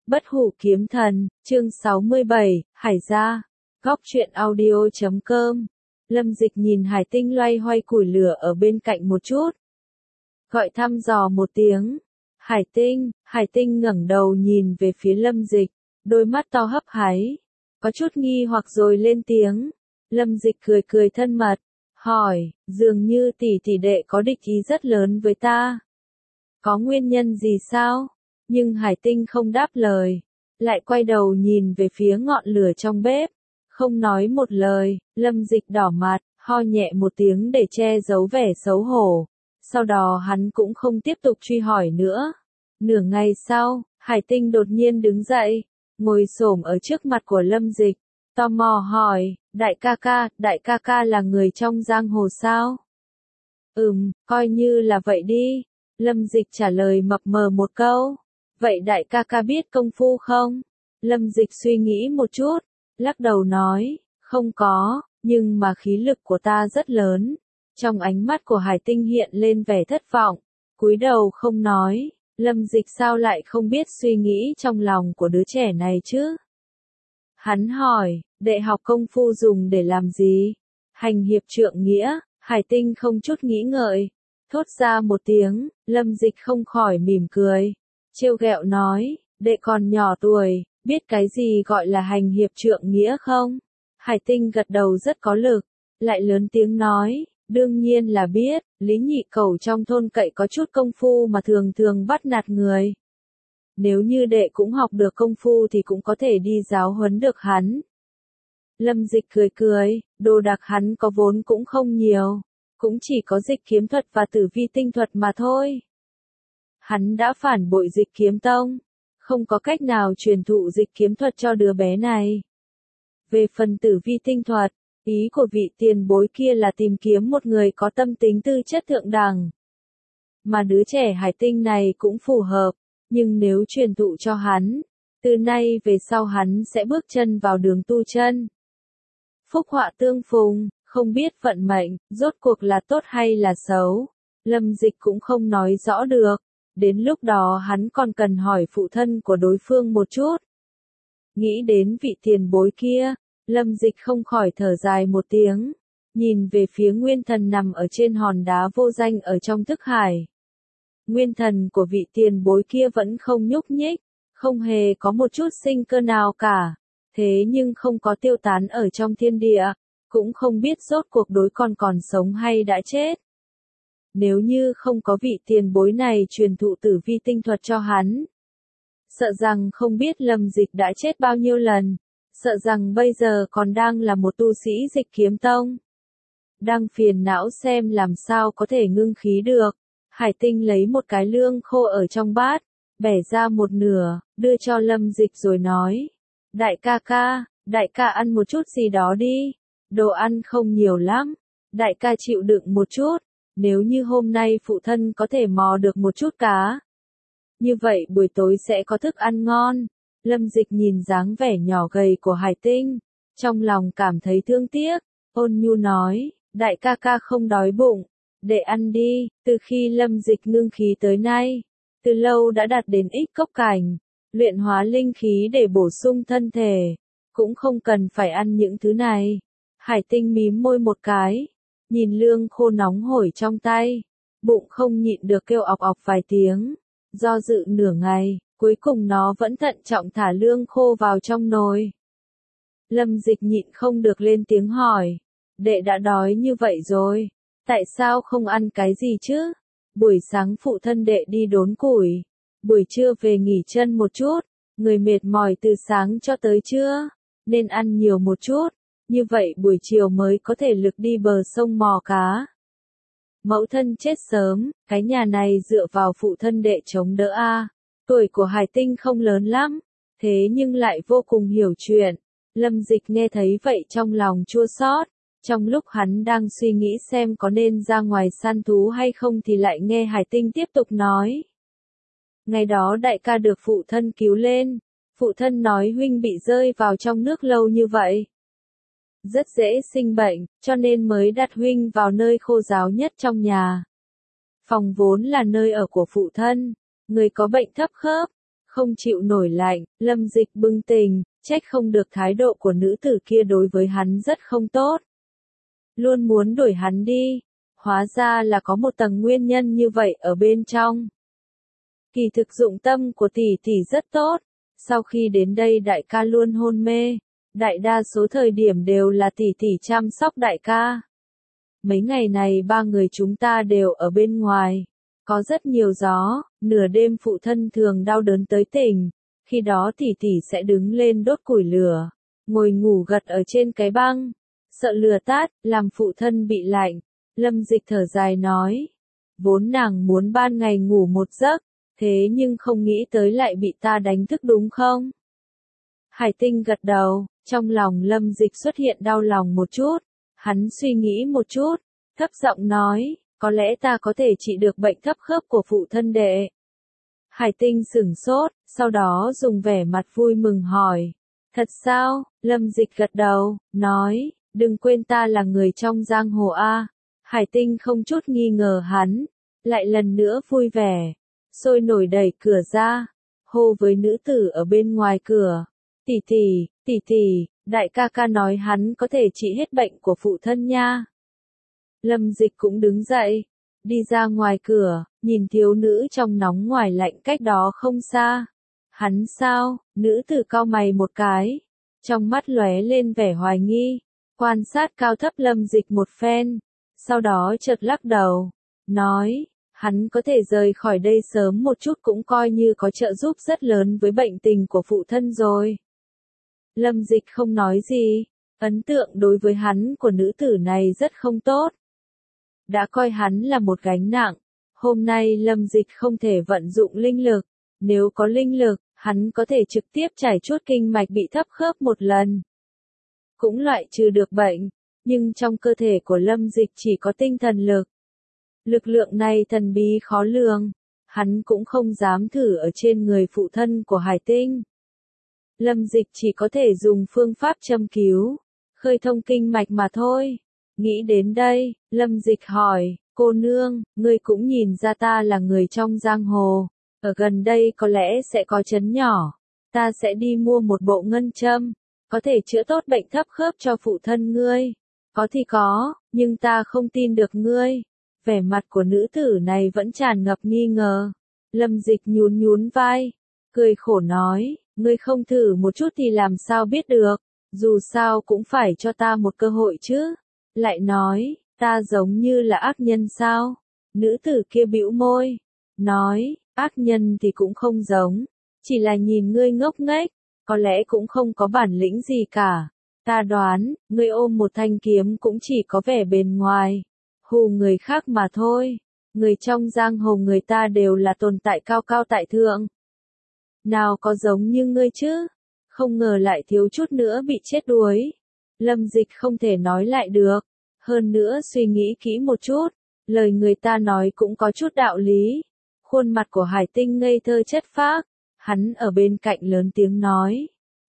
Bất hủ kiếm thần, chương 67, Hải gia. Góc truyện audio.com. Lâm Dịch nhìn Hải Tinh loay hoay củi lửa ở bên cạnh một chút. Gọi thăm dò một tiếng. Hải Tinh ngẩng đầu nhìn về phía Lâm Dịch, đôi mắt to hấp háy. Có chút nghi hoặc rồi lên tiếng. Lâm Dịch cười cười thân mật, hỏi, dường như tỷ tỷ đệ có địch ý rất lớn với ta. Có nguyên nhân gì sao? Nhưng Hải Tinh không đáp lời, lại quay đầu nhìn về phía ngọn lửa trong bếp, không nói một lời. Lâm Dịch đỏ mặt, ho nhẹ một tiếng để che giấu vẻ xấu hổ. Sau đó hắn cũng không tiếp tục truy hỏi nữa. Nửa ngày sau, Hải Tinh đột nhiên đứng dậy, ngồi xổm ở trước mặt của Lâm Dịch, tò mò hỏi, đại ca ca là người trong giang hồ sao? Coi như là vậy đi. Lâm Dịch trả lời mập mờ một câu. Vậy đại ca ca biết công phu không? Lâm Dịch suy nghĩ một chút, lắc đầu nói, không có, nhưng mà khí lực của ta rất lớn. Trong ánh mắt của Hải Tinh hiện lên vẻ thất vọng, cúi đầu không nói. Lâm Dịch sao lại không biết suy nghĩ trong lòng của đứa trẻ này chứ? Hắn hỏi, đệ học công phu dùng để làm gì? Hành hiệp trượng nghĩa. Hải Tinh không chút nghĩ ngợi, thốt ra một tiếng. Lâm Dịch không khỏi mỉm cười, trêu ghẹo nói, đệ còn nhỏ tuổi, biết cái gì gọi là hành hiệp trượng nghĩa không? Hải Tinh gật đầu rất có lực, lại lớn tiếng nói, đương nhiên là biết, Lý Nhị Cẩu trong thôn cậy có chút công phu mà thường thường bắt nạt người. Nếu như đệ cũng học được công phu thì cũng có thể đi giáo huấn được hắn. Lâm Dịch cười cười, đồ đạc hắn có vốn cũng không nhiều, cũng chỉ có dịch kiếm thuật và tử vi tinh thuật mà thôi. Hắn đã phản bội dịch kiếm tông, không có cách nào truyền thụ dịch kiếm thuật cho đứa bé này. Về phần tử vi tinh thuật, ý của vị tiền bối kia là tìm kiếm một người có tâm tính tư chất thượng đẳng. Mà đứa trẻ Hải Tinh này cũng phù hợp, nhưng nếu truyền thụ cho hắn, từ nay về sau hắn sẽ bước chân vào đường tu chân. Phúc họa tương phùng, không biết vận mệnh, rốt cuộc là tốt hay là xấu. Lâm Dịch cũng không nói rõ được. Đến lúc đó hắn còn cần hỏi phụ thân của đối phương một chút. Nghĩ đến vị tiền bối kia, Lâm Dịch không khỏi thở dài một tiếng, nhìn về phía nguyên thần nằm ở trên hòn đá vô danh ở trong thức hải. Nguyên thần của vị tiền bối kia vẫn không nhúc nhích, không hề có một chút sinh cơ nào cả, thế nhưng không có tiêu tán ở trong thiên địa, cũng không biết rốt cuộc đối còn sống hay đã chết. Nếu như không có vị tiền bối này truyền thụ tử vi tinh thuật cho hắn, sợ rằng không biết Lâm Dịch đã chết bao nhiêu lần, sợ rằng bây giờ còn đang là một tu sĩ dịch kiếm tông. Đang phiền não xem làm sao có thể ngưng khí được, Hải Tinh lấy một cái lương khô ở trong bát, bẻ ra một nửa, đưa cho Lâm Dịch rồi nói, đại ca ăn một chút gì đó đi, đồ ăn không nhiều lắm, đại ca chịu đựng một chút. Nếu như hôm nay phụ thân có thể mò được một chút cá, như vậy buổi tối sẽ có thức ăn ngon. Lâm Dịch nhìn dáng vẻ nhỏ gầy của Hải Tinh, trong lòng cảm thấy thương tiếc, ôn nhu nói, đại ca không đói bụng, để ăn đi. Từ khi Lâm Dịch ngưng khí tới nay, từ lâu đã đạt đến ích cốc cảnh, luyện hóa linh khí để bổ sung thân thể, cũng không cần phải ăn những thứ này. Hải Tinh mím môi một cái, nhìn lương khô nóng hổi trong tay, bụng không nhịn được kêu ọc ọc vài tiếng, do dự nửa ngày, cuối cùng nó vẫn thận trọng thả lương khô vào trong nồi. Lâm Dịch nhịn không được lên tiếng hỏi, đệ đã đói như vậy rồi, tại sao không ăn cái gì chứ? Buổi sáng phụ thân đệ đi đốn củi, buổi trưa về nghỉ chân một chút, người mệt mỏi từ sáng cho tới trưa, nên ăn nhiều một chút. Như vậy buổi chiều mới có thể lực đi bờ sông mò cá. Mẫu thân chết sớm, cái nhà này dựa vào phụ thân đệ chống đỡ a. Tuổi của Hải Tinh không lớn lắm, thế nhưng lại vô cùng hiểu chuyện. Lâm Dịch nghe thấy vậy trong lòng chua xót. Trong lúc hắn đang suy nghĩ xem có nên ra ngoài săn thú hay không thì lại nghe Hải Tinh tiếp tục nói. Ngày đó đại ca được phụ thân cứu lên, phụ thân nói huynh bị rơi vào trong nước lâu như vậy, rất dễ sinh bệnh, cho nên mới đặt huynh vào nơi khô ráo nhất trong nhà. Phòng vốn là nơi ở của phụ thân, người có bệnh thấp khớp, không chịu nổi lạnh, Lâm Dịch bừng tỉnh, trách không được thái độ của nữ tử kia đối với hắn rất không tốt. Luôn muốn đuổi hắn đi, hóa ra là có một tầng nguyên nhân như vậy ở bên trong. Kỳ thực dụng tâm của tỷ tỷ rất tốt, sau khi đến đây đại ca luôn hôn mê, đại đa số thời điểm đều là tỷ tỷ chăm sóc đại ca. Mấy ngày này ba người chúng ta đều ở bên ngoài, có rất nhiều gió, nửa đêm phụ thân thường đau đớn tới tỉnh, khi đó tỷ tỷ sẽ đứng lên đốt củi lửa, ngồi ngủ gật ở trên cái băng, sợ lửa tát, làm phụ thân bị lạnh. Lâm Dịch thở dài nói, vốn nàng muốn ban ngày ngủ một giấc, thế nhưng không nghĩ tới lại bị ta đánh thức đúng không? Hải Tinh gật đầu, trong lòng Lâm Dịch xuất hiện đau lòng một chút, hắn suy nghĩ một chút, thấp giọng nói, có lẽ ta có thể trị được bệnh thấp khớp của phụ thân đệ. Hải Tinh sửng sốt, sau đó dùng vẻ mặt vui mừng hỏi, thật sao? Lâm Dịch gật đầu, nói, đừng quên ta là người trong giang hồ a. Hải Tinh không chút nghi ngờ hắn, lại lần nữa vui vẻ, sôi nổi đẩy cửa ra, hô với nữ tử ở bên ngoài cửa, tỷ tỷ, đại ca ca nói hắn có thể trị hết bệnh của phụ thân nha. Lâm Dịch cũng đứng dậy, đi ra ngoài cửa, nhìn thiếu nữ trong nóng ngoài lạnh cách đó không xa. Hắn sao? Nữ tử cau mày một cái, trong mắt lóe lên vẻ hoài nghi, quan sát cao thấp Lâm Dịch một phen, sau đó chợt lắc đầu, nói, hắn có thể rời khỏi đây sớm một chút cũng coi như có trợ giúp rất lớn với bệnh tình của phụ thân rồi. Lâm Dịch không nói gì, ấn tượng đối với hắn của nữ tử này rất không tốt. Đã coi hắn là một gánh nặng, hôm nay Lâm Dịch không thể vận dụng linh lực, nếu có linh lực, hắn có thể trực tiếp trải chuốt kinh mạch bị thấp khớp một lần. Cũng loại trừ được bệnh, nhưng trong cơ thể của Lâm Dịch chỉ có tinh thần lực. Lực lượng này thần bí khó lường, hắn cũng không dám thử ở trên người phụ thân của Hải Tinh. Lâm Dịch chỉ có thể dùng phương pháp châm cứu, khơi thông kinh mạch mà thôi. Nghĩ đến đây, Lâm Dịch hỏi, cô nương, ngươi cũng nhìn ra ta là người trong giang hồ, ở gần đây có lẽ sẽ có trấn nhỏ, ta sẽ đi mua một bộ ngân châm, có thể chữa tốt bệnh thấp khớp cho phụ thân ngươi. Có thì có, nhưng ta không tin được ngươi. Vẻ mặt của nữ tử này vẫn tràn ngập nghi ngờ. Lâm Dịch nhún nhún vai, cười khổ nói, ngươi không thử một chút thì làm sao biết được, dù sao cũng phải cho ta một cơ hội chứ. Lại nói, ta giống như là ác nhân sao? Nữ tử kia bĩu môi, nói, ác nhân thì cũng không giống, chỉ là nhìn ngươi ngốc nghếch, có lẽ cũng không có bản lĩnh gì cả. Ta đoán, ngươi ôm một thanh kiếm cũng chỉ có vẻ bên ngoài, hù người khác mà thôi. Người trong giang hồ người ta đều là tồn tại cao cao tại thượng. Nào có giống như ngươi chứ? Không ngờ lại thiếu chút nữa bị chết đuối. Lâm Dịch không thể nói lại được. Hơn nữa suy nghĩ kỹ một chút, lời người ta nói cũng có chút đạo lý. Khuôn mặt của Hải Tinh ngây thơ chất phác, hắn ở bên cạnh lớn tiếng nói,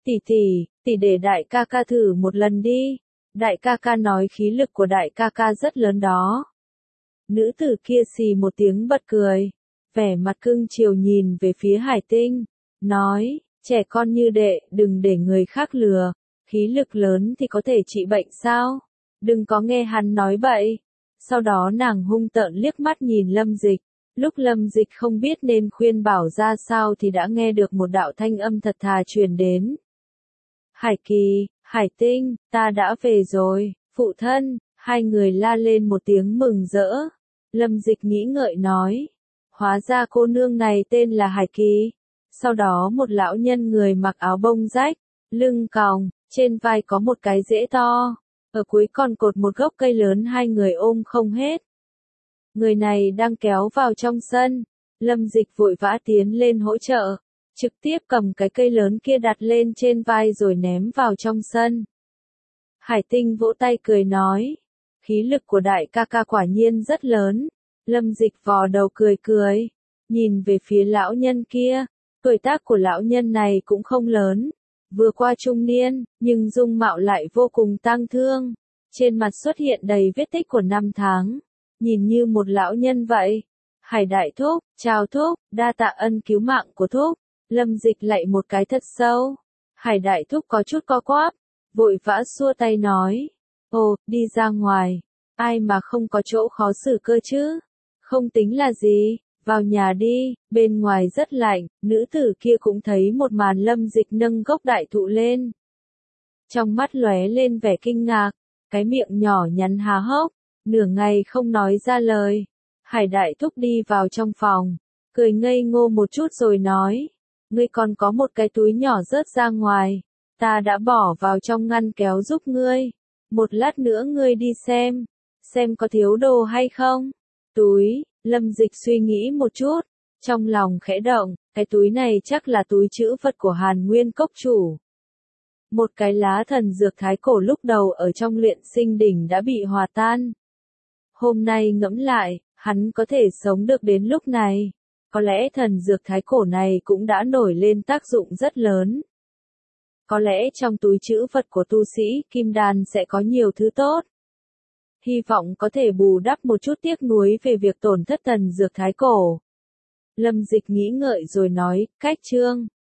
tỷ để đại ca ca thử một lần đi. Đại ca ca nói khí lực của đại ca ca rất lớn đó. Nữ tử kia xì một tiếng bật cười, vẻ mặt cưng chiều nhìn về phía Hải Tinh, nói, trẻ con như đệ, đừng để người khác lừa, khí lực lớn thì có thể trị bệnh sao? Đừng có nghe hắn nói bậy. Sau đó nàng hung tợn liếc mắt nhìn Lâm Dịch, lúc Lâm Dịch không biết nên khuyên bảo ra sao thì đã nghe được một đạo thanh âm thật thà truyền đến. Hải Kỳ, Hải Tinh, ta đã về rồi, phụ thân. Hai người la lên một tiếng mừng rỡ. Lâm Dịch nghĩ ngợi nói, hóa ra cô nương này tên là Hải Kỳ. Sau đó một lão nhân người mặc áo bông rách, lưng còng, trên vai có một cái rễ to, ở cuối còn cột một gốc cây lớn, hai người ôm không hết. Người này đang kéo vào trong sân, Lâm Dịch vội vã tiến lên hỗ trợ, trực tiếp cầm cái cây lớn kia đặt lên trên vai rồi ném vào trong sân. Hải Tinh vỗ tay cười nói, khí lực của đại ca ca quả nhiên rất lớn. Lâm Dịch vò đầu cười cười, nhìn về phía lão nhân kia, tuổi tác của lão nhân này cũng không lớn, vừa qua trung niên, nhưng dung mạo lại vô cùng tang thương, trên mặt xuất hiện đầy vết tích của năm tháng, nhìn như một lão nhân vậy. Hải đại thúc, chào thúc, đa tạ ân cứu mạng của thúc. Lâm Dịch lạy một cái thật sâu. Hải Đại Thúc có chút co quắp, vội vã xua tay nói. Ồ, đi ra ngoài. Ai mà không có chỗ khó xử cơ chứ? Không tính là gì, vào nhà đi, bên ngoài rất lạnh, nữ tử kia cũng thấy một màn Lâm Dịch nâng gốc đại thụ lên. Trong mắt lóe lên vẻ kinh ngạc, cái miệng nhỏ nhắn há hốc, nửa ngày không nói ra lời. Hải Đại Thúc đi vào trong phòng, cười ngây ngô một chút rồi nói, ngươi còn có một cái túi nhỏ rớt ra ngoài, ta đã bỏ vào trong ngăn kéo giúp ngươi, một lát nữa ngươi đi xem có thiếu đồ hay không. Túi, Lâm Dịch suy nghĩ một chút, trong lòng khẽ động, cái túi này chắc là túi trữ vật của Hàn Nguyên Cốc chủ. Một cái lá thần dược thái cổ lúc đầu ở trong luyện sinh đỉnh đã bị hòa tan. Hôm nay ngẫm lại, hắn có thể sống được đến lúc này. Có lẽ thần dược thái cổ này cũng đã nổi lên tác dụng rất lớn. Có lẽ trong túi trữ vật của tu sĩ Kim Đan sẽ có nhiều thứ tốt. Hy vọng có thể bù đắp một chút tiếc nuối về việc tổn thất thần dược thái cổ. Lâm Dịch nghĩ ngợi rồi nói, cách chương.